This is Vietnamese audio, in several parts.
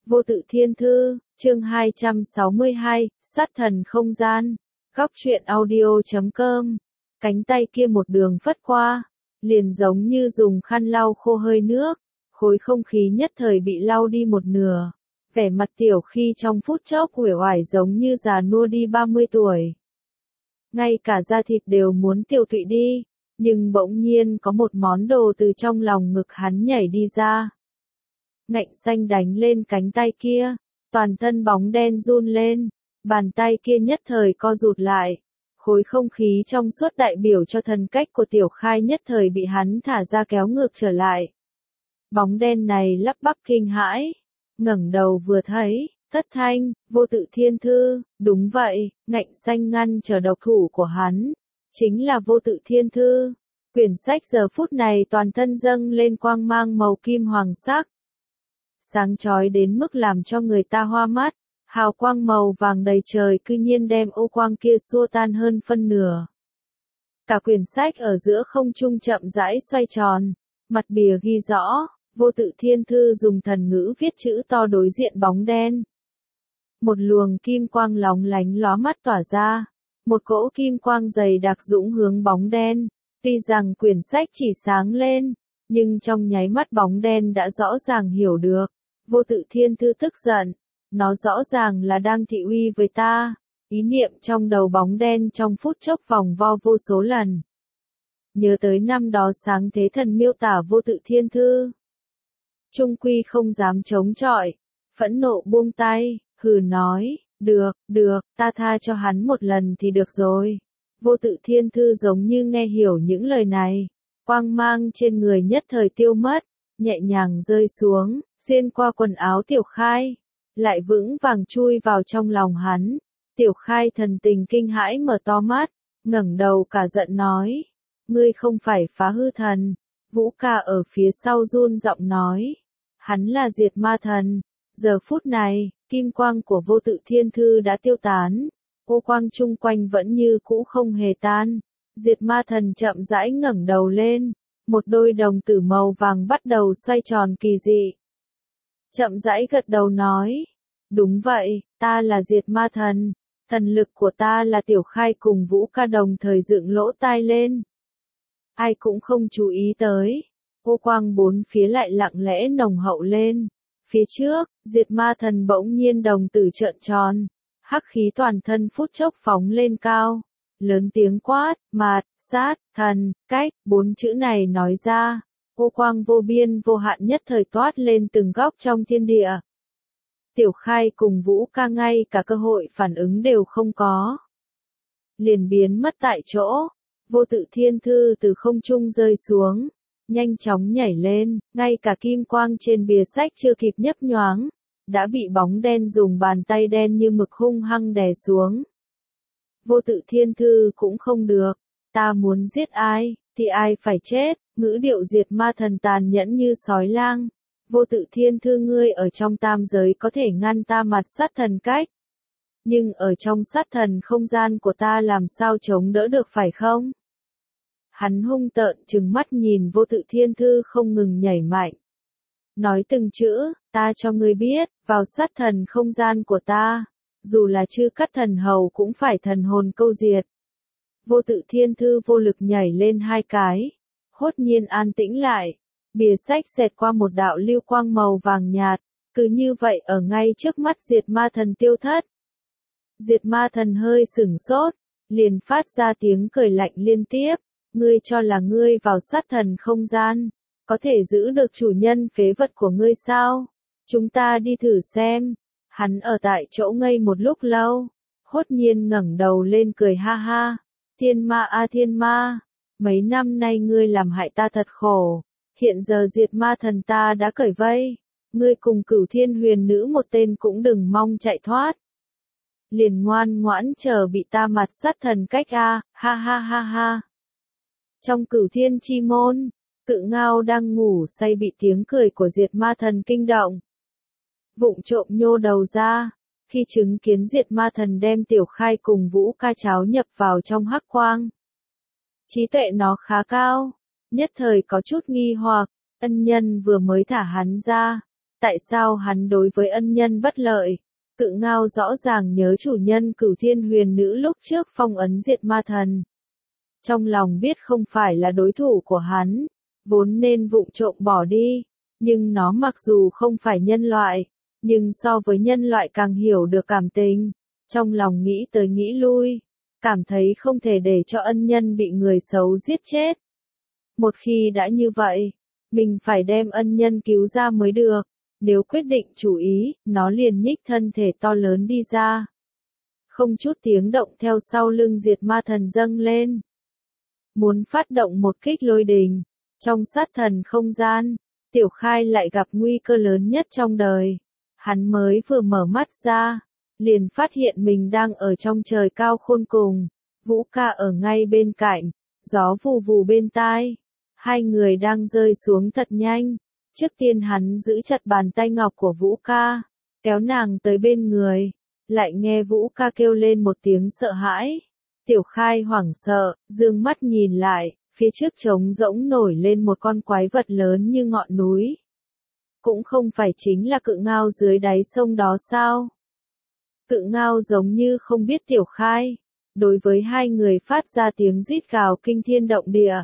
Vô tự thiên thư, chương 262, sát thần không gian. Góc truyện audio.com. Cánh tay kia một đường phất qua, liền giống như dùng khăn lau khô hơi nước, khối không khí nhất thời bị lau đi một nửa. Vẻ mặt Tiểu Khi trong phút chốc uể oải giống như già nua đi 30 tuổi. Ngay cả da thịt đều muốn tiêu tụy đi, nhưng bỗng nhiên có một món đồ từ trong lòng ngực hắn nhảy đi ra. Ngạnh xanh đánh lên cánh tay kia, toàn thân bóng đen run lên, bàn tay kia nhất thời co rụt lại. Khối không khí trong suốt đại biểu cho thần cách của Tiểu Khai nhất thời bị hắn thả ra kéo ngược trở lại. Bóng đen này lắp bắp kinh hãi, ngẩng đầu vừa thấy, thất thanh, vô tự thiên thư, đúng vậy, ngạnh xanh ngăn trở độc thủ của hắn, chính là vô tự thiên thư. Quyển sách giờ phút này toàn thân dâng lên quang mang màu kim hoàng sắc. Sáng chói đến mức làm cho người ta hoa mắt, hào quang màu vàng đầy trời cư nhiên đem ô quang kia xua tan hơn phân nửa. Cả quyển sách ở giữa không trung chậm rãi xoay tròn, mặt bìa ghi rõ, vô tự thiên thư dùng thần ngữ viết chữ to đối diện bóng đen. Một luồng kim quang lóng lánh lóa mắt tỏa ra, một cỗ kim quang dày đặc dũng hướng bóng đen, tuy rằng quyển sách chỉ sáng lên, nhưng trong nháy mắt bóng đen đã rõ ràng hiểu được, vô tự thiên thư tức giận, nó rõ ràng là đang thị uy với ta. Ý niệm trong đầu bóng đen trong phút chốc vòng vo vô số lần. Nhớ tới năm đó sáng thế thần miêu tả vô tự thiên thư. Trung quy không dám chống chọi, phẫn nộ buông tay, hừ nói, được, ta tha cho hắn một lần thì được rồi. Vô tự thiên thư giống như nghe hiểu những lời này, quang mang trên người nhất thời tiêu mất, nhẹ nhàng rơi xuống, xuyên qua quần áo Tiểu Khai, lại vững vàng chui vào trong lòng hắn. Tiểu Khai thần tình kinh hãi mở to mắt, ngẩng đầu cả giận nói, ngươi không phải phá hư thần. Vũ Ca ở phía sau run giọng nói, hắn là diệt ma thần. Giờ phút này, kim quang của vô tự thiên thư đã tiêu tán, ô quang chung quanh vẫn như cũ không hề tan. Diệt ma thần chậm rãi ngẩng đầu lên, một đôi đồng tử màu vàng bắt đầu xoay tròn kỳ dị. Chậm rãi gật đầu nói, đúng vậy, ta là diệt ma thần. Thần lực của ta là Tiểu Khai cùng Vũ Ca đồng thời dựng lỗ tai lên. Ai cũng không chú ý tới, ô quang bốn phía lại lặng lẽ nồng hậu lên. Phía trước, diệt ma thần bỗng nhiên đồng tử trợn tròn, hắc khí toàn thân phút chốc phóng lên cao, lớn tiếng quát, mạt, sát, thần, cách, bốn chữ này nói ra, ô quang vô biên vô hạn nhất thời toát lên từng góc trong thiên địa. Tiểu Khai cùng Vũ Ca ngay cả cơ hội phản ứng đều không có, liền biến mất tại chỗ. Vô tự thiên thư từ không trung rơi xuống, nhanh chóng nhảy lên, ngay cả kim quang trên bìa sách chưa kịp nhấp nhoáng, đã bị bóng đen dùng bàn tay đen như mực hung hăng đè xuống. Vô tự thiên thư cũng không được, ta muốn giết ai, thì ai phải chết, ngữ điệu diệt ma thần tàn nhẫn như sói lang. Vô tự thiên thư ngươi ở trong tam giới có thể ngăn ta mặt sát thần cách, nhưng ở trong sát thần không gian của ta làm sao chống đỡ được phải không? Hắn hung tợn trừng mắt nhìn vô tự thiên thư không ngừng nhảy mạnh. Nói từng chữ, ta cho ngươi biết, vào sát thần không gian của ta, dù là chư cắt thần hầu cũng phải thần hồn câu diệt. Vô tự thiên thư vô lực nhảy lên hai cái, hốt nhiên an tĩnh lại, bìa sách xẹt qua một đạo lưu quang màu vàng nhạt, cứ như vậy ở ngay trước mắt diệt ma thần tiêu thất. Diệt ma thần hơi sửng sốt, liền phát ra tiếng cười lạnh liên tiếp. Ngươi cho là ngươi vào sát thần không gian, có thể giữ được chủ nhân phế vật của ngươi sao? Chúng ta đi thử xem. Hắn ở tại chỗ ngây một lúc lâu, hốt nhiên ngẩng đầu lên cười ha ha. Thiên ma a thiên ma, mấy năm nay ngươi làm hại ta thật khổ, hiện giờ diệt ma thần ta đã cởi vây, ngươi cùng Cửu Thiên Huyền Nữ một tên cũng đừng mong chạy thoát. Liền ngoan ngoãn chờ bị ta mặt sát thần cách a, ha ha ha ha. Trong Cửu Thiên Chi Môn, Cự Ngao đang ngủ say bị tiếng cười của diệt ma thần kinh động. Vụng trộm nhô đầu ra, khi chứng kiến diệt ma thần đem Tiểu Khai cùng Vũ Ca cháo nhập vào trong hắc quang. Trí tuệ nó khá cao, nhất thời có chút nghi hoặc, ân nhân vừa mới thả hắn ra, Tại sao hắn đối với ân nhân bất lợi? Cự Ngao rõ ràng nhớ chủ nhân Cửu Thiên Huyền Nữ lúc trước phong ấn diệt ma thần. Trong lòng biết không phải là đối thủ của hắn, vốn nên vụng trộm bỏ đi, nhưng nó mặc dù không phải nhân loại, nhưng so với nhân loại càng hiểu được cảm tình, trong lòng nghĩ tới nghĩ lui, cảm thấy không thể để cho ân nhân bị người xấu giết chết. Một khi đã như vậy, mình phải đem ân nhân cứu ra mới được, nếu quyết định chủ ý, nó liền nhích thân thể to lớn đi ra. Không chút tiếng động theo sau lưng diệt ma thần dâng lên. Muốn phát động một kích lôi đình, trong sát thần không gian, Tiểu Khai lại gặp nguy cơ lớn nhất trong đời. Hắn mới vừa mở mắt ra, liền phát hiện mình đang ở trong trời cao khôn cùng, Vũ Ca ở ngay bên cạnh, gió vù vù bên tai. Hai người đang rơi xuống thật nhanh. Trước tiên hắn giữ chặt bàn tay ngọc của Vũ Ca, kéo nàng tới bên người, lại nghe Vũ Ca kêu lên một tiếng sợ hãi. Tiểu Khai hoảng sợ, dương mắt nhìn lại, phía trước trống rỗng nổi lên một con quái vật lớn như ngọn núi. Cũng không phải chính là Cự Ngao dưới đáy sông đó sao? Cự Ngao giống như không biết Tiểu Khai, đối với hai người phát ra tiếng rít gào kinh thiên động địa.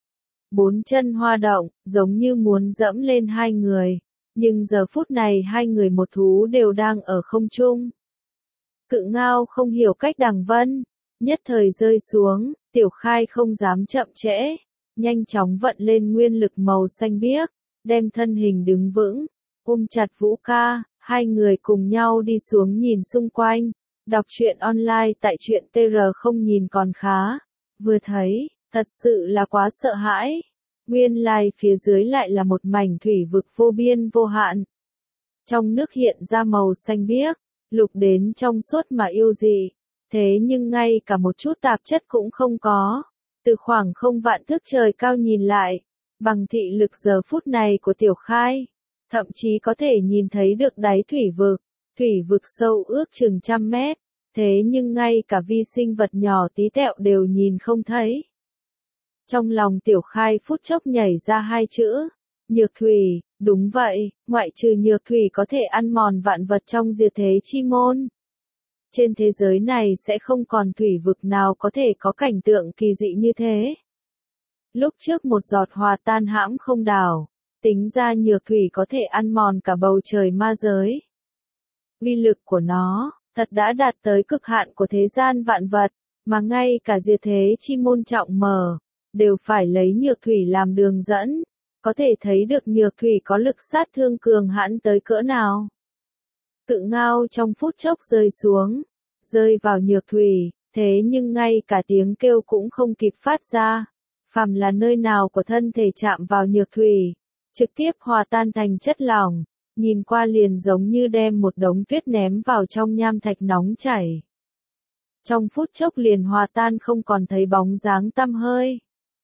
Bốn chân hoa động, giống như muốn dẫm lên hai người, nhưng giờ phút này hai người một thú đều đang ở không trung. Cự Ngao không hiểu cách đằng vân, nhất thời rơi xuống, Tiểu Khai không dám chậm trễ, nhanh chóng vận lên nguyên lực màu xanh biếc, đem thân hình đứng vững, ôm chặt Vũ Ca, hai người cùng nhau đi xuống nhìn xung quanh, đọc truyện online tại truyện TR không nhìn còn khá, vừa thấy, thật sự là quá sợ hãi. Nguyên lai phía dưới lại là một mảnh thủy vực vô biên vô hạn. Trong nước hiện ra màu xanh biếc, lục đến trong suốt mà yêu dị. Thế nhưng ngay cả một chút tạp chất cũng không có. Từ khoảng không vạn thước trời cao nhìn lại, bằng thị lực giờ phút này của Tiểu Khai, thậm chí có thể nhìn thấy được đáy thủy vực sâu ước chừng 100 mét. Thế nhưng ngay cả vi sinh vật nhỏ tí tẹo đều nhìn không thấy. Trong lòng Tiểu Khai phút chốc nhảy ra hai chữ, nhược thủy, đúng vậy, ngoại trừ nhược thủy có thể ăn mòn vạn vật trong diệt thế chi môn. Trên thế giới này sẽ không còn thủy vực nào có thể có cảnh tượng kỳ dị như thế. Lúc trước một giọt hòa tan hãm không đảo, tính ra nhược thủy có thể ăn mòn cả bầu trời ma giới. Uy lực của nó, thật đã đạt tới cực hạn của thế gian vạn vật, mà ngay cả diệt thế chi môn trọng mở, đều phải lấy nhược thủy làm đường dẫn, có thể thấy được nhược thủy có lực sát thương cường hãn tới cỡ nào. Cự Ngao trong phút chốc rơi xuống, rơi vào nhược thủy, thế nhưng ngay cả tiếng kêu cũng không kịp phát ra, phàm là nơi nào của thân thể chạm vào nhược thủy, trực tiếp hòa tan thành chất lỏng, nhìn qua liền giống như đem một đống tuyết ném vào trong nham thạch nóng chảy. Trong phút chốc liền hòa tan không còn thấy bóng dáng tăm hơi.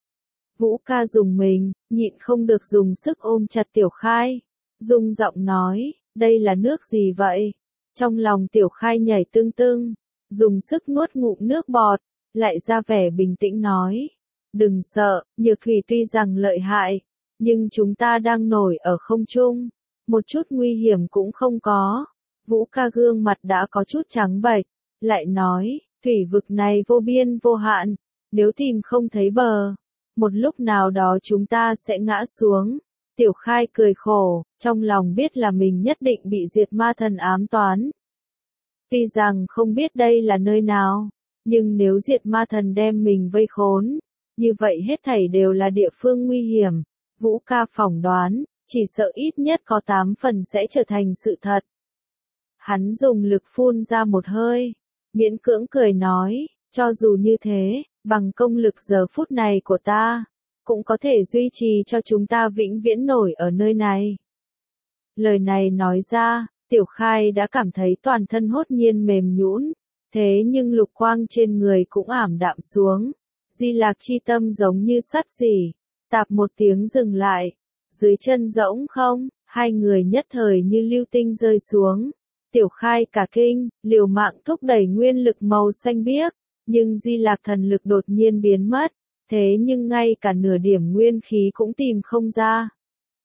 Vũ Ca dùng mình, nhịn không được dùng sức ôm chặt Tiểu Khai, rung giọng nói, đây là nước gì vậy? Trong lòng Tiểu Khai nhảy tưng tưng, dùng sức nuốt ngụm nước bọt, lại ra vẻ bình tĩnh nói, đừng sợ, nhược thủy tuy rằng lợi hại, nhưng chúng ta đang nổi ở không trung, một chút nguy hiểm cũng không có. Vũ Ca gương mặt đã có chút trắng bệch, lại nói, thủy vực này vô biên vô hạn, nếu tìm không thấy bờ, một lúc nào đó chúng ta sẽ ngã xuống. Tiểu Khai cười khổ, trong lòng biết là mình nhất định bị diệt ma thần ám toán. Tuy rằng không biết đây là nơi nào, nhưng nếu diệt ma thần đem mình vây khốn, như vậy hết thảy đều là địa phương nguy hiểm. Vũ Ca phỏng đoán, chỉ sợ ít nhất có 8 phần sẽ trở thành sự thật. Hắn dùng lực phun ra một hơi, miễn cưỡng cười nói, cho dù như thế, bằng công lực giờ phút này của ta, cũng có thể duy trì cho chúng ta vĩnh viễn nổi ở nơi này. Lời này nói ra, Tiểu Khai đã cảm thấy toàn thân hốt nhiên mềm nhũn, thế nhưng lục quang trên người cũng ảm đạm xuống. Di Lạc chi tâm giống như sắt rỉ, tạp một tiếng dừng lại, dưới chân rỗng không, hai người nhất thời như lưu tinh rơi xuống. Tiểu Khai cả kinh, liều mạng thúc đẩy nguyên lực màu xanh biếc, nhưng Di Lạc thần lực đột nhiên biến mất, thế nhưng ngay cả nửa điểm nguyên khí cũng tìm không ra.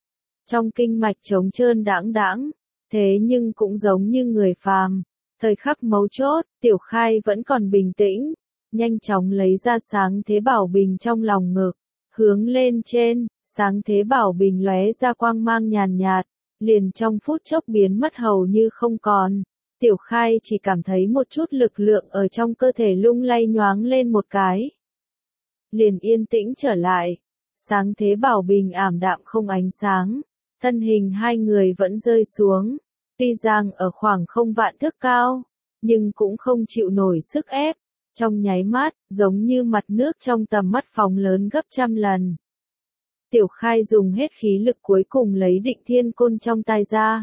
trong kinh mạch trống trơn đãng đãng, thế nhưng cũng giống như người phàm. Thời khắc mấu chốt, Tiểu Khai vẫn còn bình tĩnh, nhanh chóng lấy ra sáng thế bảo bình trong lòng ngực, hướng lên trên, sáng thế bảo bình lóe ra quang mang nhàn nhạt, liền trong phút chốc biến mất hầu như không còn. Tiểu Khai chỉ cảm thấy một chút lực lượng ở trong cơ thể lung lay nhoáng lên một cái, liền yên tĩnh trở lại. Sáng thế bảo bình ảm đạm không ánh sáng, thân hình hai người vẫn rơi xuống, tuy rằng ở khoảng không vạn thước cao, nhưng cũng không chịu nổi sức ép, trong nháy mắt, giống như mặt nước trong tầm mắt phóng lớn gấp trăm lần. Tiểu Khai dùng hết khí lực cuối cùng lấy Định Thiên Côn trong tay ra.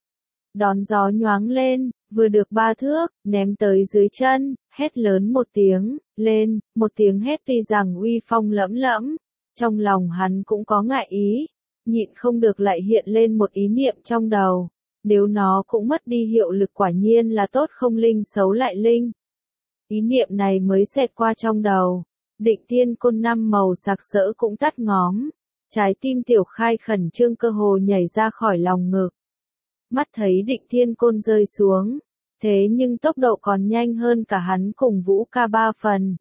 Đón gió nhoáng lên, vừa được 3 thước, ném tới dưới chân, hét lớn một tiếng, lên, một tiếng hét tuy rằng uy phong lẫm lẫm, trong lòng hắn cũng có ngại ý, nhịn không được lại hiện lên một ý niệm trong đầu, nếu nó cũng mất đi hiệu lực quả nhiên là tốt không linh xấu lại linh. Ý niệm này mới xẹt qua trong đầu, Định Thiên Côn 5 màu sặc sỡ cũng tắt ngóm, trái tim Tiểu Khai khẩn trương cơ hồ nhảy ra khỏi lòng ngực. Mắt thấy Định Thiên Côn rơi xuống, thế nhưng tốc độ còn nhanh hơn cả hắn cùng Vũ Ca 3 phần.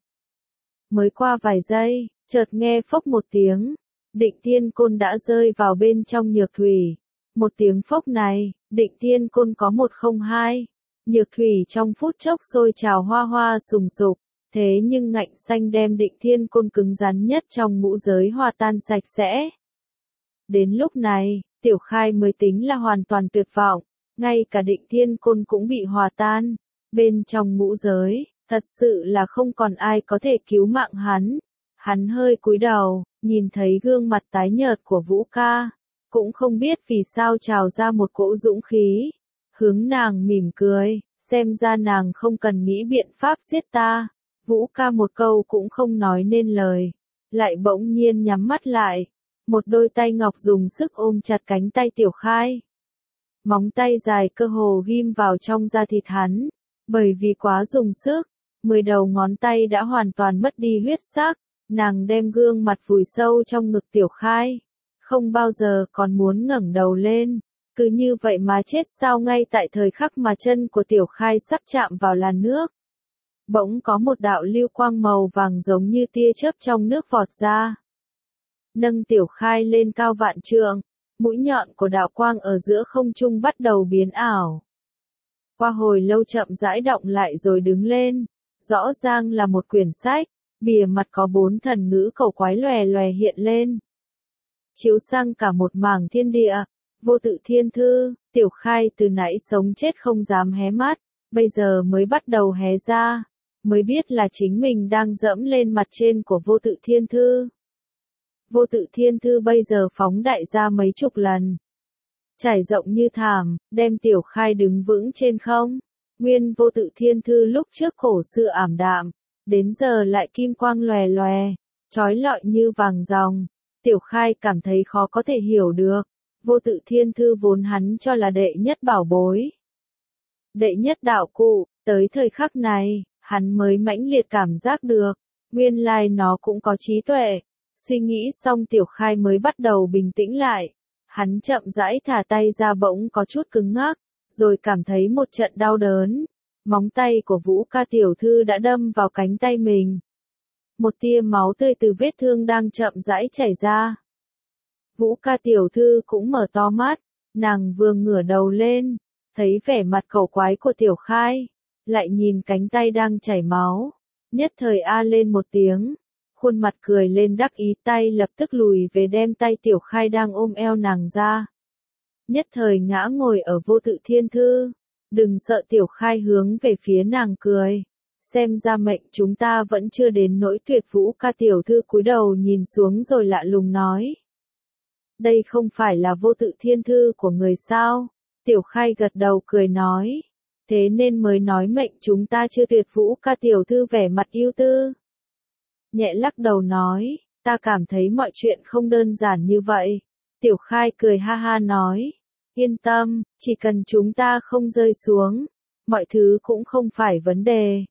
Mới qua vài giây, chợt nghe phốc một tiếng, Định Thiên Côn đã rơi vào bên trong nhược thủy. Một tiếng phốc này, Định Thiên Côn có 102, nhược thủy trong phút chốc sôi trào hoa hoa sùng sục, thế nhưng ngạnh xanh đem Định Thiên Côn cứng rắn nhất trong ngũ giới hòa tan sạch sẽ. Đến lúc này, Tiểu Khai mới tính là hoàn toàn tuyệt vọng, ngay cả Định Thiên Côn cũng bị hòa tan. Bên trong ngũ giới, thật sự là không còn ai có thể cứu mạng hắn. Hắn hơi cúi đầu, nhìn thấy gương mặt tái nhợt của Vũ Ca, cũng không biết vì sao trào ra một cỗ dũng khí. Hướng nàng mỉm cười, xem ra nàng không cần nghĩ biện pháp giết ta. Vũ Ca một câu cũng không nói nên lời, lại bỗng nhiên nhắm mắt lại. Một đôi tay ngọc dùng sức ôm chặt cánh tay Tiểu Khai. Móng tay dài cơ hồ ghim vào trong da thịt hắn, bởi vì quá dùng sức, 10 đầu ngón tay đã hoàn toàn mất đi huyết sắc, nàng đem gương mặt vùi sâu trong ngực Tiểu Khai, không bao giờ còn muốn ngẩng đầu lên, cứ như vậy mà chết sao ngay tại thời khắc mà chân của Tiểu Khai sắp chạm vào làn nước. Bỗng có một đạo lưu quang màu vàng giống như tia chớp trong nước vọt ra, nâng Tiểu Khai lên cao vạn trượng, mũi nhọn của đạo quang ở giữa không trung bắt đầu biến ảo. Qua hồi lâu chậm rãi động lại rồi đứng lên, rõ ràng là một quyển sách, bìa mặt có 4 thần ngữ cầu quái lòe lòe hiện lên. Chiếu sang cả một mảng thiên địa, vô tự thiên thư, Tiểu Khai từ nãy sống chết không dám hé mắt, bây giờ mới bắt đầu hé ra, mới biết là chính mình đang dẫm lên mặt trên của vô tự thiên thư. Vô tự thiên thư bây giờ phóng đại ra mấy chục lần, trải rộng như thảm, đem Tiểu Khai đứng vững trên không. Nguyên vô tự thiên thư lúc trước cổ xưa ảm đạm, đến giờ lại kim quang lòe lòe, chói lọi như vàng ròng. Tiểu Khai cảm thấy khó có thể hiểu được, vô tự thiên thư vốn hắn cho là đệ nhất bảo bối, đệ nhất đạo cụ, tới thời khắc này, hắn mới mãnh liệt cảm giác được, nguyên lai nó cũng có trí tuệ. Suy nghĩ xong Tiểu Khai mới bắt đầu bình tĩnh lại, hắn chậm rãi thả tay ra bỗng có chút cứng ngắc, rồi cảm thấy một trận đau đớn. Móng tay của Vũ Ca tiểu thư đã đâm vào cánh tay mình. Một tia máu tươi từ vết thương đang chậm rãi chảy ra. Vũ Ca tiểu thư cũng mở to mắt, nàng vừa ngửa đầu lên, thấy vẻ mặt cổ quái của Tiểu Khai, lại nhìn cánh tay đang chảy máu, nhất thời a lên một tiếng, khuôn mặt cười lên đắc ý, tay lập tức lùi về đem tay Tiểu Khai đang ôm eo nàng ra. Nhất thời ngã ngồi ở vô tự thiên thư, đừng sợ. Tiểu Khai hướng về phía nàng cười, xem ra mệnh chúng ta vẫn chưa đến nỗi tuyệt. Vũ Ca tiểu thư cúi đầu nhìn xuống rồi lạ lùng nói, đây không phải là vô tự thiên thư của người sao? Tiểu Khai gật đầu cười nói, thế nên mới nói mệnh chúng ta chưa tuyệt. Vũ Ca tiểu thư vẻ mặt ưu tư, nhẹ lắc đầu nói, ta cảm thấy mọi chuyện không đơn giản như vậy. Tiểu Khai cười ha ha nói, yên tâm, chỉ cần chúng ta không rơi xuống, mọi thứ cũng không phải vấn đề.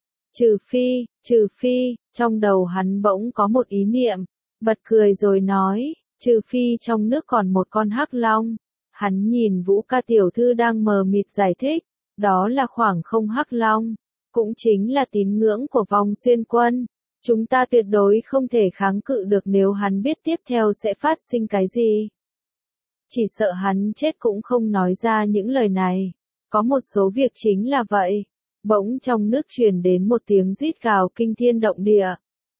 Trừ phi, trong đầu hắn bỗng có một ý niệm, bật cười rồi nói, trừ phi trong nước còn một con hắc long. Hắn nhìn Vũ Ca tiểu thư đang mờ mịt giải thích, đó là khoảng không hắc long, cũng chính là tín ngưỡng của vong xuyên quân. Chúng ta tuyệt đối không thể kháng cự được nếu hắn biết tiếp theo sẽ phát sinh cái gì. Chỉ sợ hắn chết cũng không nói ra những lời này. Có một số việc chính là vậy. Bỗng trong nước truyền đến một tiếng rít gào kinh thiên động địa.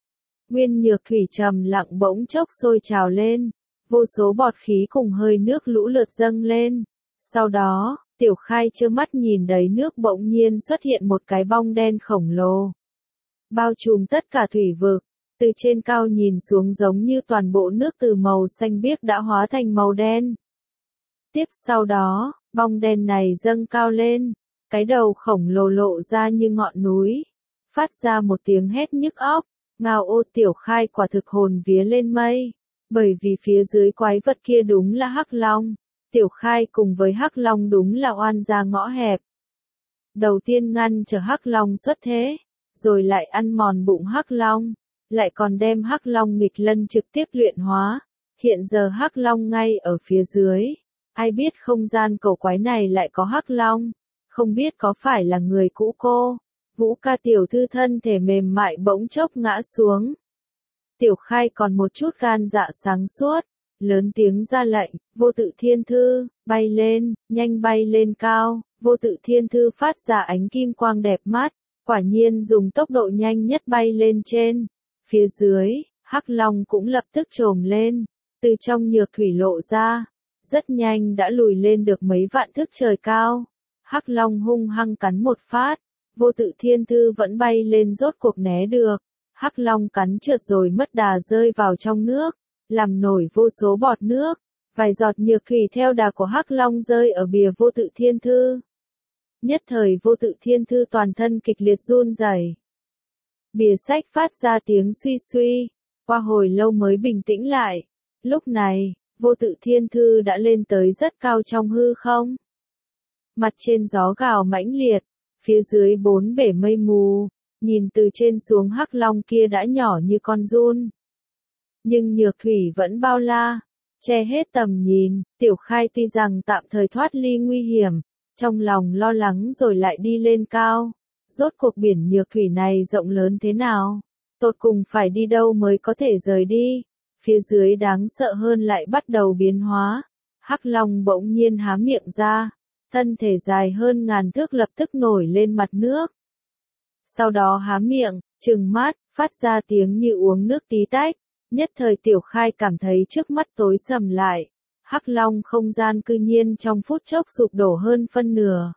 Nguyên nhược thủy trầm lặng bỗng chốc sôi trào lên. Vô số bọt khí cùng hơi nước lũ lượt dâng lên. Sau đó, Tiểu Khai trơ mắt nhìn đầy nước bỗng nhiên xuất hiện một cái bong đen khổng lồ. Bao trùm tất cả thủy vực, từ trên cao nhìn xuống giống như toàn bộ nước từ màu xanh biếc đã hóa thành màu đen. Tiếp sau đó, bong đen này dâng cao lên, cái đầu khổng lồ lộ ra như ngọn núi, phát ra một tiếng hét nhức óc. Ngao Ô Tiểu Khai quả thực hồn vía lên mây, bởi vì phía dưới quái vật kia đúng là hắc long. Tiểu Khai cùng với hắc long đúng là oan gia ngõ hẹp. Đầu tiên ngăn chờ hắc long xuất thế, rồi lại ăn mòn bụng hắc long, lại còn đem hắc long nghịch lân trực tiếp luyện hóa. Hiện giờ hắc long ngay ở phía dưới, ai biết không gian cổ quái này lại có hắc long, không biết có phải là người cũ cô. Vũ Ca tiểu thư thân thể mềm mại bỗng chốc ngã xuống. Tiểu Khai còn một chút gan dạ sáng suốt, lớn tiếng ra lệnh, Vô Tự Thiên Thư, bay lên, nhanh bay lên cao. Vô Tự Thiên Thư phát ra ánh kim quang đẹp mắt, quả nhiên dùng tốc độ nhanh nhất bay lên trên. Phía dưới, hắc long cũng lập tức trồm lên, từ trong nhược thủy lộ ra, rất nhanh đã lùi lên được mấy vạn thước trời cao. Hắc long hung hăng cắn một phát, Vô Tự Thiên Thư vẫn bay lên rốt cuộc né được. Hắc long cắn trượt rồi mất đà rơi vào trong nước, làm nổi vô số bọt nước. Vài giọt nhược thủy theo đà của hắc long rơi ở bìa Vô Tự Thiên Thư. Nhất thời Vô Tự Thiên Thư toàn thân kịch liệt run rẩy. Bìa sách phát ra tiếng suy suy, qua hồi lâu mới bình tĩnh lại. Lúc này, Vô Tự Thiên Thư đã lên tới rất cao trong hư không. Mặt trên gió gào mãnh liệt, phía dưới bốn bể mây mù, nhìn từ trên xuống hắc long kia đã nhỏ như con giun. Nhưng nhược thủy vẫn bao la, che hết tầm nhìn. Tiểu Khai tuy rằng tạm thời thoát ly nguy hiểm, trong lòng lo lắng rồi lại đi lên cao. Rốt cuộc biển nhược thủy này rộng lớn thế nào? Tột cùng phải đi đâu mới có thể rời đi? Phía dưới đáng sợ hơn lại bắt đầu biến hóa. Hắc long bỗng nhiên há miệng ra, thân thể dài hơn ngàn thước lập tức nổi lên mặt nước. Sau đó há miệng, trừng mắt, phát ra tiếng như uống nước tí tách. Nhất thời Tiểu Khai cảm thấy trước mắt tối sầm lại. Hắc long không gian cư nhiên trong phút chốc sụp đổ hơn phân nửa.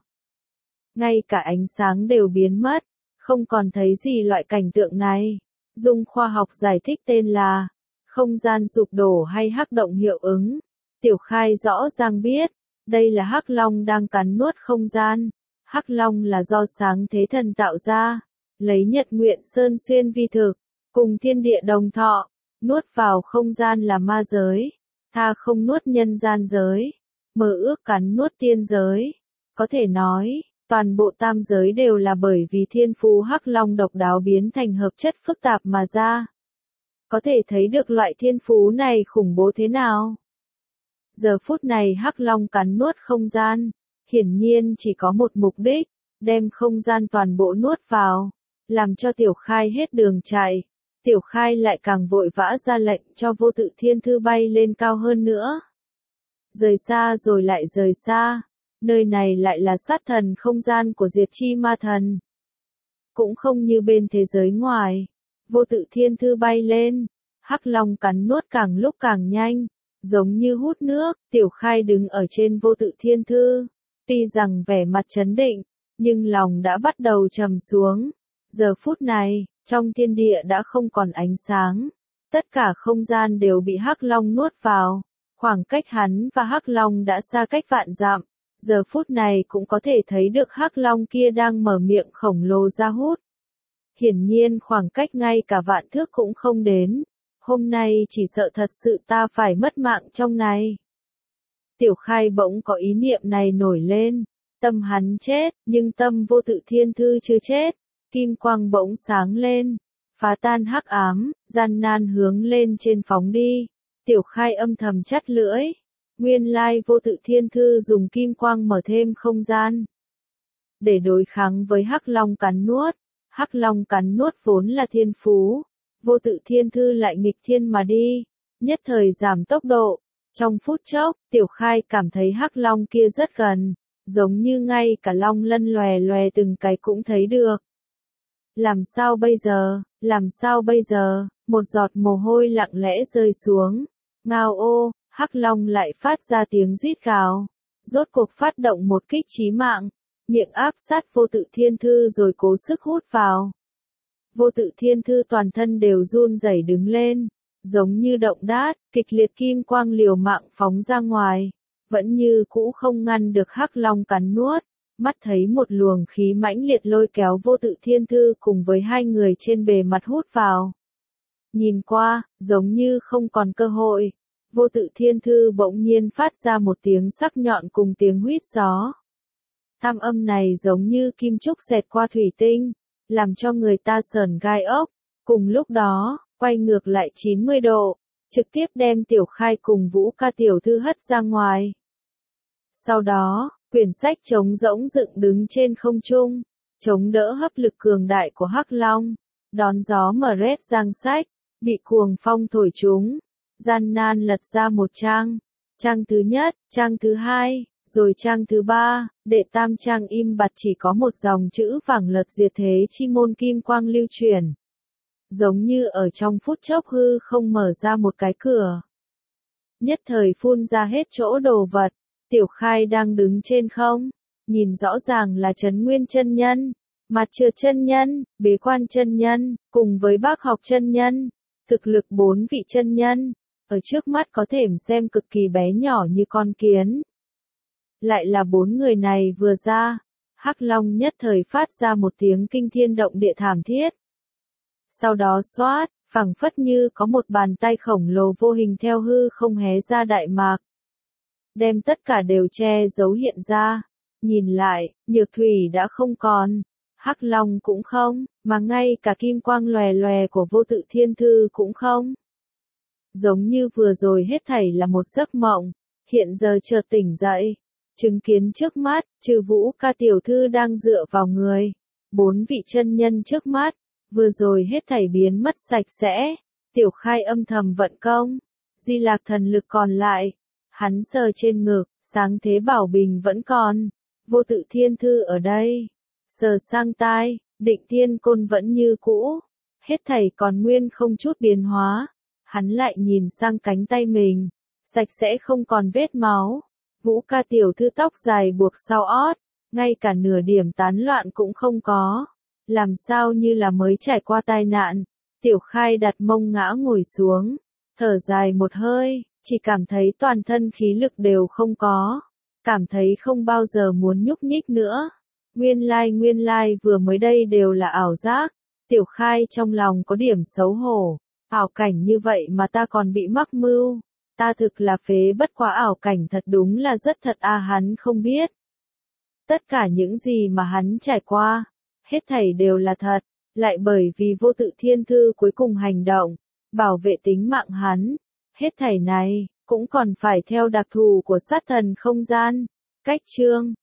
Ngay cả ánh sáng đều biến mất, không còn thấy gì loại cảnh tượng này. Dùng khoa học giải thích tên là không gian sụp đổ hay hắc động hiệu ứng. Tiểu Khai rõ ràng biết, đây là hắc long đang cắn nuốt không gian. Hắc long là do sáng thế thần tạo ra, lấy Nhật Nguyện Sơn xuyên vi thực, cùng thiên địa đồng thọ, nuốt vào không gian là ma giới, tha không nuốt nhân gian giới, mơ ước cắn nuốt tiên giới. Có thể nói, toàn bộ tam giới đều là bởi vì thiên phú hắc long độc đáo biến thành hợp chất phức tạp mà ra. Có thể thấy được loại thiên phú này khủng bố thế nào. Giờ phút này hắc long cắn nuốt không gian, hiển nhiên chỉ có một mục đích, đem không gian toàn bộ nuốt vào, làm cho Tiểu Khai hết đường chạy. Tiểu Khai lại càng vội vã ra lệnh cho Vô Tự Thiên Thư bay lên cao hơn nữa. Rời xa rồi lại rời xa, nơi này lại là sát thần không gian của Diệt Chi Ma Thần. Cũng không như bên thế giới ngoài, Vô Tự Thiên Thư bay lên, hắc long cắn nuốt càng lúc càng nhanh, giống như hút nước. Tiểu Khai đứng ở trên Vô Tự Thiên Thư, tuy rằng vẻ mặt trấn định, nhưng lòng đã bắt đầu trầm xuống. Giờ phút này, trong thiên địa đã không còn ánh sáng, tất cả không gian đều bị hắc long nuốt vào. Khoảng cách hắn và hắc long đã xa cách vạn dặm, giờ phút này cũng có thể thấy được hắc long kia đang mở miệng khổng lồ ra hút. Hiển nhiên khoảng cách ngay cả vạn thước cũng không đến. Hôm nay chỉ sợ thật sự ta phải mất mạng trong này. Tiểu Khai bỗng có ý niệm này nổi lên, tâm hắn chết, nhưng tâm Vô Tự Thiên Thư chưa chết. Kim quang bỗng sáng lên, phá tan hắc ám, gian nan hướng lên trên phóng đi. Tiểu Khai âm thầm chắt lưỡi. Nguyên lai Vô Tự Thiên Thư dùng kim quang mở thêm không gian để đối kháng với Hắc Long cắn nuốt. Hắc Long cắn nuốt vốn là thiên phú, Vô Tự Thiên Thư lại nghịch thiên mà đi, nhất thời giảm tốc độ. Trong phút chốc, Tiểu Khai cảm thấy Hắc Long kia rất gần, giống như ngay cả long lân lòe lòe từng cái cũng thấy được. Làm sao bây giờ, làm sao bây giờ, một giọt mồ hôi lặng lẽ rơi xuống. Ngao ô, Hắc Long lại phát ra tiếng rít gào, rốt cuộc phát động một kích chí mạng, miệng áp sát Vô Tự Thiên Thư rồi cố sức hút vào. Vô Tự Thiên Thư toàn thân đều run rẩy đứng lên, giống như động đát, kịch liệt kim quang liều mạng phóng ra ngoài, vẫn như cũ không ngăn được Hắc Long cắn nuốt. Mắt thấy một luồng khí mãnh liệt lôi kéo Vô Tự Thiên Thư cùng với hai người trên bề mặt hút vào. Nhìn qua, giống như không còn cơ hội. Vô Tự Thiên Thư bỗng nhiên phát ra một tiếng sắc nhọn cùng tiếng huýt gió. Tham âm này giống như kim trúc xẹt qua thủy tinh, làm cho người ta sởn gai ốc. Cùng lúc đó, quay ngược lại 90 độ, trực tiếp đem Tiểu Khai cùng Vũ Ca tiểu thư hất ra ngoài. Sau đó, quyển sách trống rỗng dựng đứng trên không trung, chống đỡ hấp lực cường đại của Hắc Long, đón gió mở rét giang sách, bị cuồng phong thổi trúng, gian nan lật ra một trang, trang thứ nhất, trang thứ hai, rồi trang thứ ba, đệ tam trang im bặt chỉ có một dòng chữ vàng lật diệt thế chi môn kim quang lưu truyền. Giống như ở trong phút chốc hư không mở ra một cái cửa. Nhất thời phun ra hết chỗ đồ vật. Tiểu Khai đang đứng trên không, nhìn rõ ràng là Trấn Nguyên chân nhân, Mặt Trượt chân nhân, Bế Quan chân nhân, cùng với Bác Học chân nhân, thực lực 4 vị chân nhân, ở trước mắt có thể xem cực kỳ bé nhỏ như con kiến. Lại là 4 người này vừa ra, Hắc Long nhất thời phát ra một tiếng kinh thiên động địa thảm thiết. Sau đó xoát, phẳng phất như có một bàn tay khổng lồ vô hình theo hư không hé ra đại mạc, đem tất cả đều che giấu hiện ra. Nhìn lại, nhược thủy đã không còn, Hắc Long cũng không, mà ngay cả kim quang lòe lòe của Vô Tự Thiên Thư cũng không. Giống như vừa rồi hết thảy là một giấc mộng, hiện giờ chợt tỉnh dậy, chứng kiến trước mắt, trừ Vũ Ca tiểu thư đang dựa vào người, 4 vị chân nhân trước mắt, vừa rồi hết thảy biến mất sạch sẽ. Tiểu Khai âm thầm vận công, Di Lạc thần lực còn lại. Hắn sờ trên ngực, sáng thế bảo bình vẫn còn. Vô Tự Thiên Thư ở đây. Sờ sang tai, Định Thiên Côn vẫn như cũ. Hết thảy còn nguyên không chút biến hóa. Hắn lại nhìn sang cánh tay mình. Sạch sẽ không còn vết máu. Vũ Ca tiểu thư tóc dài buộc sau ót. Ngay cả nửa điểm tán loạn cũng không có. Làm sao như là mới trải qua tai nạn. Tiểu Khai đặt mông ngã ngồi xuống. Thở dài một hơi. Chỉ cảm thấy toàn thân khí lực đều không có. Cảm thấy không bao giờ muốn nhúc nhích nữa. Nguyên lai vừa mới đây đều là ảo giác. Tiểu Khai trong lòng có điểm xấu hổ. Ảo cảnh như vậy mà ta còn bị mắc mưu. Ta thực là phế bất quá ảo cảnh thật đúng là rất thật hắn không biết. Tất cả những gì mà hắn trải qua. Hết thảy đều là thật. Lại bởi vì Vô Tự Thiên Thư cuối cùng hành động. Bảo vệ tính mạng hắn. Hết thảy này, cũng còn phải theo đặc thù của sát thần không gian. Cách chương